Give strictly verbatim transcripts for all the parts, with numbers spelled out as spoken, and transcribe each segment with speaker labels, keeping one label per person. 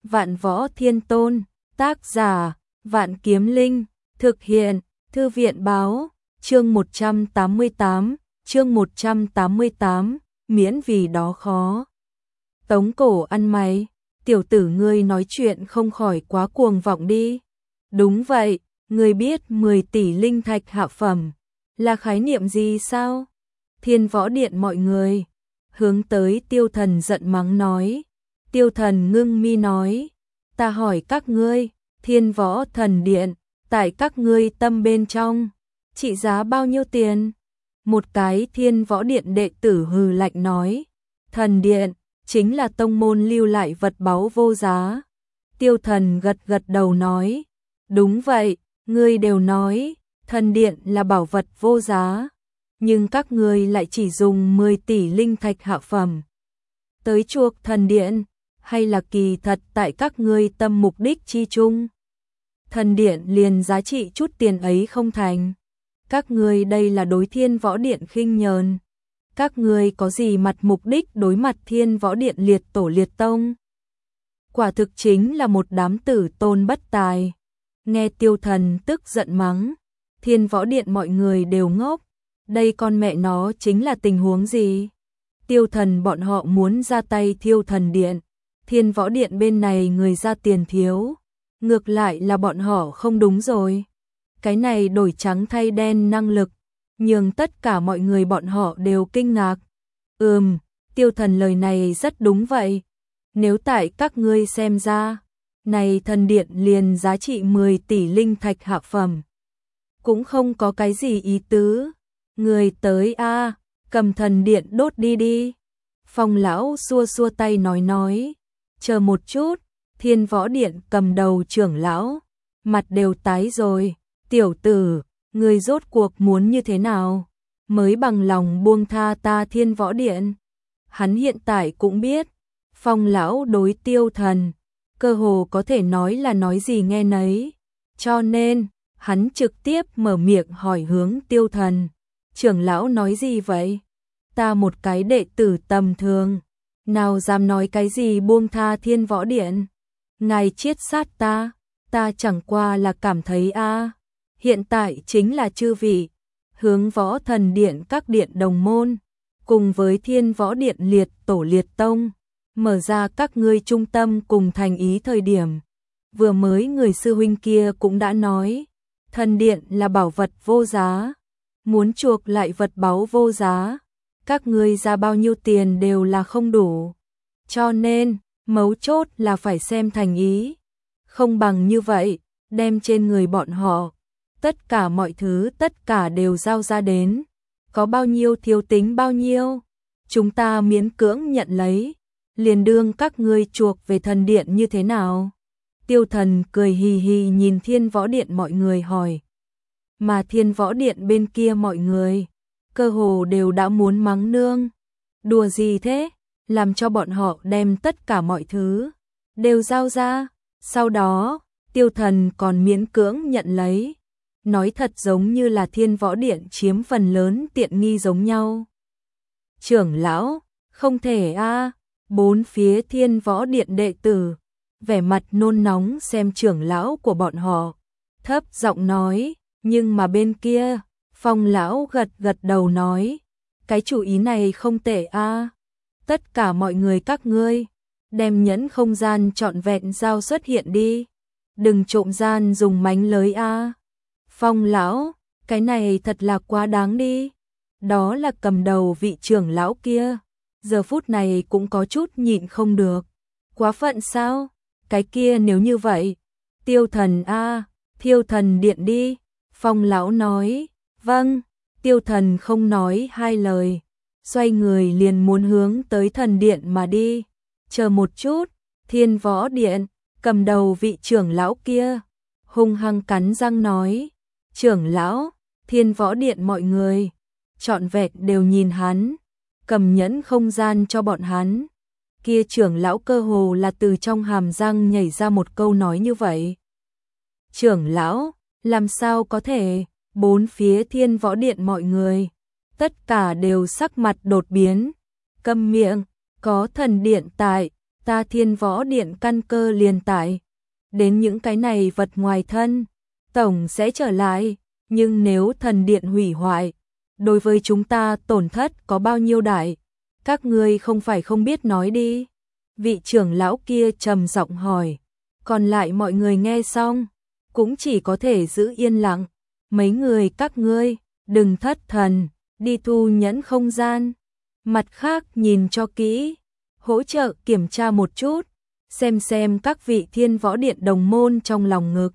Speaker 1: Vạn Võ Thiên Tôn, tác giả, Vạn Kiếm Linh, thực hiện, Thư viện báo, chương một trăm tám mươi tám, chương một trăm tám mươi tám, miễn vì đó khó. Tống Cổ ăn mày, tiểu tử ngươi nói chuyện không khỏi quá cuồng vọng đi. Đúng vậy, ngươi biết mười tỷ linh thạch hạ phẩm là khái niệm gì sao? Thiên Võ Điện mọi người hướng tới Tiêu Thần giận mắng nói. Tiêu Thần ngưng mi nói, ta hỏi các ngươi, Thiên Võ Thần Điện, tại các ngươi tâm bên trong, trị giá bao nhiêu tiền? Một cái Thiên Võ Điện đệ tử hừ lạnh nói, Thần Điện, chính là tông môn lưu lại vật báu vô giá. Tiêu Thần gật gật đầu nói, đúng vậy, ngươi đều nói, Thần Điện là bảo vật vô giá, nhưng các ngươi lại chỉ dùng mười tỷ linh thạch hạ phẩm tới chuộc Thần Điện, hay là kỳ thật tại các ngươi tâm mục đích chi chung? Thần Điện liền giá trị chút tiền ấy không thành. Các ngươi đây là đối Thiên Võ Điện khinh nhờn. Các ngươi có gì mặt mục đích đối mặt Thiên Võ Điện liệt tổ liệt tông? Quả thực chính là một đám tử tôn bất tài. Nghe Tiêu Thần tức giận mắng, Thiên Võ Điện mọi người đều ngốc. Đây con mẹ nó chính là tình huống gì? Tiêu Thần bọn họ muốn ra tay thiêu Thần Điện, Thiên Võ Điện bên này người ra tiền thiếu, ngược lại là bọn họ không đúng rồi. Cái này đổi trắng thay đen năng lực, nhưng tất cả mọi người bọn họ đều kinh ngạc. Ừm, Tiêu Thần lời này rất đúng vậy. Nếu tại các ngươi xem ra, này Thần Điện liền giá trị mười tỷ linh thạch hạ phẩm, cũng không có cái gì ý tứ. Người tới a, cầm Thần Điện đốt đi đi. Phong lão xua xua tay nói nói, chờ một chút. Thiên Võ Điện cầm đầu trưởng lão, mặt đều tái rồi. Tiểu tử, người rốt cuộc muốn như thế nào mới bằng lòng buông tha ta Thiên Võ Điện? Hắn hiện tại cũng biết, Phong lão đối Tiêu Thần, cơ hồ có thể nói là nói gì nghe nấy. Cho nên, hắn trực tiếp mở miệng hỏi hướng Tiêu Thần, trưởng lão nói gì vậy? Ta một cái đệ tử tầm thường, nào dám nói cái gì buông tha Thiên Võ Điện? Ngài chiết sát ta, ta chẳng qua là cảm thấy a, hiện tại chính là chư vị hướng Võ Thần Điện các điện đồng môn, cùng với Thiên Võ Điện liệt tổ liệt tông, mở ra các ngươi trung tâm cùng thành ý thời điểm. Vừa mới người sư huynh kia cũng đã nói, Thần Điện là bảo vật vô giá, muốn chuộc lại vật báu vô giá, các ngươi ra bao nhiêu tiền đều là không đủ. Cho nên, mấu chốt là phải xem thành ý. Không bằng như vậy, đem trên người bọn họ, tất cả mọi thứ tất cả đều giao ra đến. Có bao nhiêu thiếu tính bao nhiêu, chúng ta miễn cưỡng nhận lấy, liền đương các ngươi chuộc về Thần Điện như thế nào? Tiêu Thần cười hì hì nhìn Thiên Võ Điện mọi người hỏi. Mà Thiên Võ Điện bên kia mọi người, cơ hồ đều đã muốn mắng nương. Đùa gì thế? Làm cho bọn họ đem tất cả mọi thứ đều giao ra. Sau đó, Tiêu Thần còn miễn cưỡng nhận lấy. Nói thật giống như là Thiên Võ Điện chiếm phần lớn tiện nghi giống nhau. Trưởng lão, không thể a. Bốn phía Thiên Võ Điện đệ tử, vẻ mặt nôn nóng xem trưởng lão của bọn họ. Thấp giọng nói, nhưng mà bên kia, Phong lão gật gật đầu nói, cái chủ ý này không tệ a. Tất cả mọi người các ngươi, đem nhẫn không gian trọn vẹn giao xuất hiện đi. Đừng trộm gian dùng mánh lới a. Phong lão, cái này thật là quá đáng đi. Đó là cầm đầu vị trưởng lão kia, giờ phút này cũng có chút nhịn không được. Quá phận sao? Cái kia nếu như vậy, Tiêu Thần a, thiêu Thần Điện đi. Phong lão nói, vâng. Tiêu Thần không nói hai lời, xoay người liền muốn hướng tới Thần Điện mà đi. Chờ một chút, Thiên Võ Điện, cầm đầu vị trưởng lão kia, hung hăng cắn răng nói, trưởng lão, Thiên Võ Điện mọi người, trọn vẹn đều nhìn hắn, cầm nhẫn không gian cho bọn hắn. Kia trưởng lão cơ hồ là từ trong hàm răng nhảy ra một câu nói như vậy. Trưởng lão, làm sao có thể? Bốn phía Thiên Võ Điện mọi người, tất cả đều sắc mặt đột biến. Câm miệng, có Thần Điện tại, ta Thiên Võ Điện căn cơ liền tại đến những cái này vật ngoài thân, tổng sẽ trở lại, nhưng nếu thần điện hủy hoại, đối với chúng ta tổn thất có bao nhiêu đại, các ngươi không phải không biết nói đi. Vị trưởng lão kia trầm giọng hỏi, còn lại mọi người nghe xong, cũng chỉ có thể giữ yên lặng. Mấy người các ngươi, đừng thất thần, đi thu nhẫn không gian. Mặt khác nhìn cho kỹ, hỗ trợ kiểm tra một chút, xem xem các vị Thiên Võ Điện đồng môn trong lòng ngực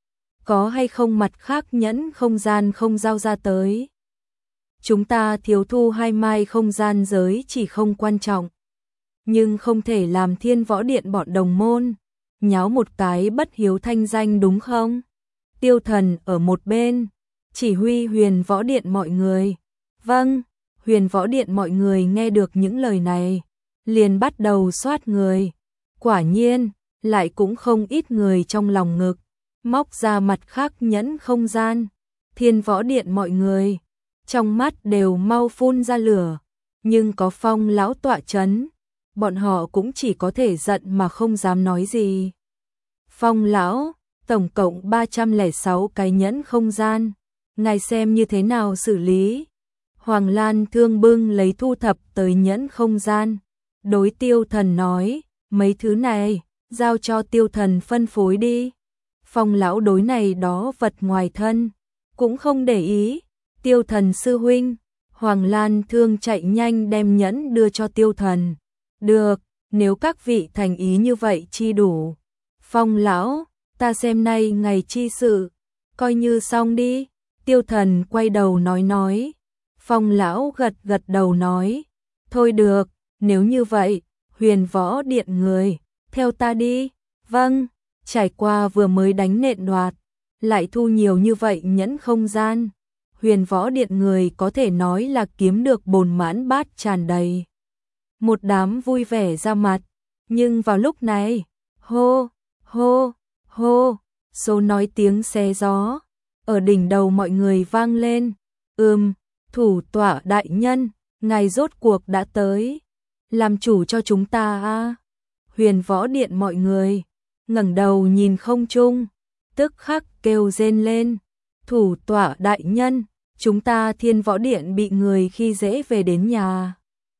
Speaker 1: có hay không mặt khác nhẫn không gian không giao ra tới. Chúng ta thiếu thu hai mai không gian giới chỉ không quan trọng, nhưng không thể làm Thiên Võ Điện bọn đồng môn nháo một cái bất hiếu thanh danh đúng không? Tiêu Thần ở một bên chỉ huy Huyền Võ Điện mọi người. Vâng. Huyền Võ Điện mọi người nghe được những lời này, liền bắt đầu soát người. Quả nhiên, lại cũng không ít người trong lòng ngực, móc ra mặt khác nhẫn không gian. Thiên Võ Điện mọi người, trong mắt đều mau phun ra lửa, nhưng có Phong lão tọa chấn, bọn họ cũng chỉ có thể giận mà không dám nói gì. Phong lão, tổng cộng ba trăm lẻ sáu cái nhẫn không gian, ngài xem như thế nào xử lý? Hoàng Lan Thương bưng lấy thu thập tới nhẫn không gian, đối Tiêu Thần nói, mấy thứ này, giao cho Tiêu Thần phân phối đi. Phong lão đối này đó vật ngoài thân, cũng không để ý. Tiêu Thần sư huynh, Hoàng Lan Thương chạy nhanh đem nhẫn đưa cho Tiêu Thần. Được, nếu các vị thành ý như vậy chi đủ. Phong lão, ta xem nay ngày chi sự, coi như xong đi. Tiêu Thần quay đầu nói nói. Phong lão gật gật đầu nói, thôi được, nếu như vậy, Huyền Võ Điện người, theo ta đi. Vâng, trải qua vừa mới đánh nện đoạt, lại thu nhiều như vậy nhẫn không gian. Huyền Võ Điện người có thể nói là kiếm được bồn mãn bát tràn đầy. Một đám vui vẻ ra mặt, nhưng vào lúc này, hô, hô, hô, số nói tiếng xé gió, ở đỉnh đầu mọi người vang lên. Ừm, thủ tọa đại nhân, ngài rốt cuộc đã tới, làm chủ cho chúng ta a. Huyền Võ Điện mọi người ngẩng đầu nhìn không trung, tức khắc kêu rên lên. Thủ tọa đại nhân, chúng ta Thiên Võ Điện bị người khi dễ về đến nhà,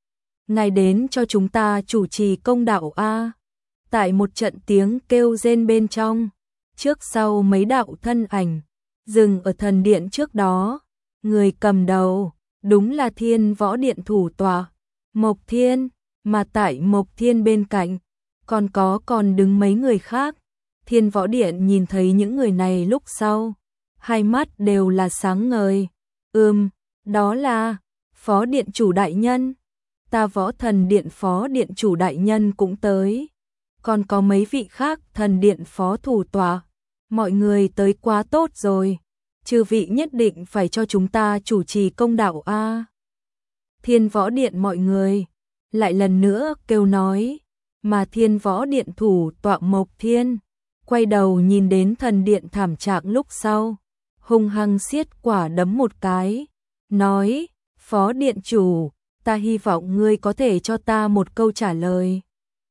Speaker 1: ngài đến cho chúng ta chủ trì công đạo a. Tại một trận tiếng kêu rên bên trong, trước sau mấy đạo thân ảnh dừng ở thần điện trước đó. Người cầm đầu đúng là Thiên Võ Điện thủ tọa Mộc Thiên, mà tại Mộc Thiên bên cạnh còn có còn đứng mấy người khác. Thiên Võ Điện nhìn thấy những người này lúc sau, hai mắt đều là sáng ngời. Ừm, đó là Phó Điện chủ đại nhân, ta Võ Thần Điện Phó Điện chủ đại nhân cũng tới, còn có mấy vị khác thần điện phó thủ tọa. Mọi người tới quá tốt rồi, chư vị nhất định phải cho chúng ta chủ trì công đạo a. Thiên Võ Điện mọi người lại lần nữa kêu nói, mà Thiên Võ Điện thủ tọa Mộc Thiên quay đầu nhìn đến thần điện thảm trạng lúc sau, hung hăng siết quả đấm một cái, nói, Phó Điện chủ, ta hy vọng ngươi có thể cho ta một câu trả lời.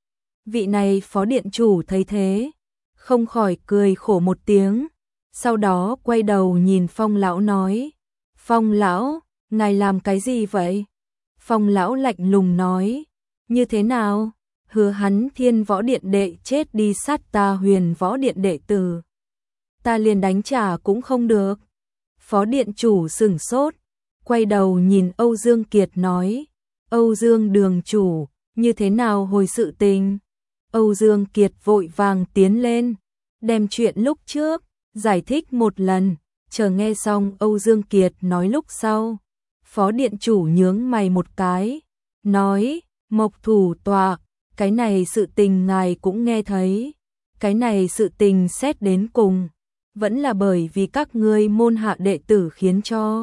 Speaker 1: Vị này Phó Điện chủ thấy thế, không khỏi cười khổ một tiếng, sau đó quay đầu nhìn Phong lão nói, Phong lão, ngài làm cái gì vậy? Phong lão lạnh lùng nói, như thế nào? Hứa hắn Thiên Võ Điện đệ chết đi sát ta Huyền Võ Điện đệ tử, ta liền đánh trả cũng không được. Phó Điện chủ sửng sốt, quay đầu nhìn Âu Dương Kiệt nói, Âu Dương đường chủ, như thế nào hồi sự tình? Âu Dương Kiệt vội vàng tiến lên, đem chuyện lúc trước giải thích một lần, chờ nghe xong Âu Dương Kiệt nói lúc sau. Phó Điện chủ nhướng mày một cái, nói, Mộc thủ tọa, cái này sự tình ngài cũng nghe thấy, cái này sự tình xét đến cùng, vẫn là bởi vì các ngươi môn hạ đệ tử khiến cho.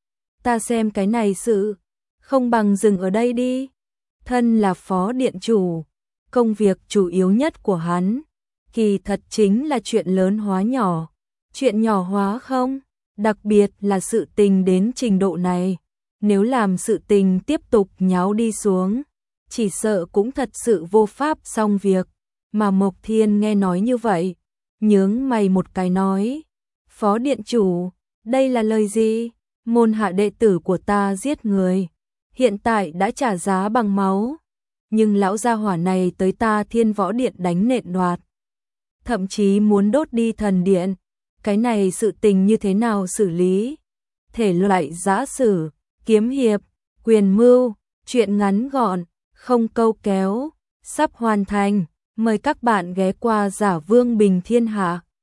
Speaker 1: Ta xem cái này sự, không bằng dừng ở đây đi. Thân là Phó Điện chủ, công việc chủ yếu nhất của hắn, kỳ thật chính là chuyện lớn hóa nhỏ, chuyện nhỏ hóa không, đặc biệt là sự tình đến trình độ này, nếu làm sự tình tiếp tục nháo đi xuống, chỉ sợ cũng thật sự vô pháp xong việc. Mà Mộc Thiên nghe nói như vậy, nhướng mày một cái nói, Phó Điện Chủ, đây là lời gì? Môn hạ đệ tử của ta giết người, hiện tại đã trả giá bằng máu, nhưng lão gia hỏa này tới ta Thiên Võ Điện đánh nện đoạt, thậm chí muốn đốt đi thần điện, cái này sự tình như thế nào xử lý? Thể loại giã sử, kiếm hiệp, quyền mưu, chuyện ngắn gọn, không câu kéo, sắp hoàn thành, mời các bạn ghé qua Giả Vương Bình Thiên Hạ.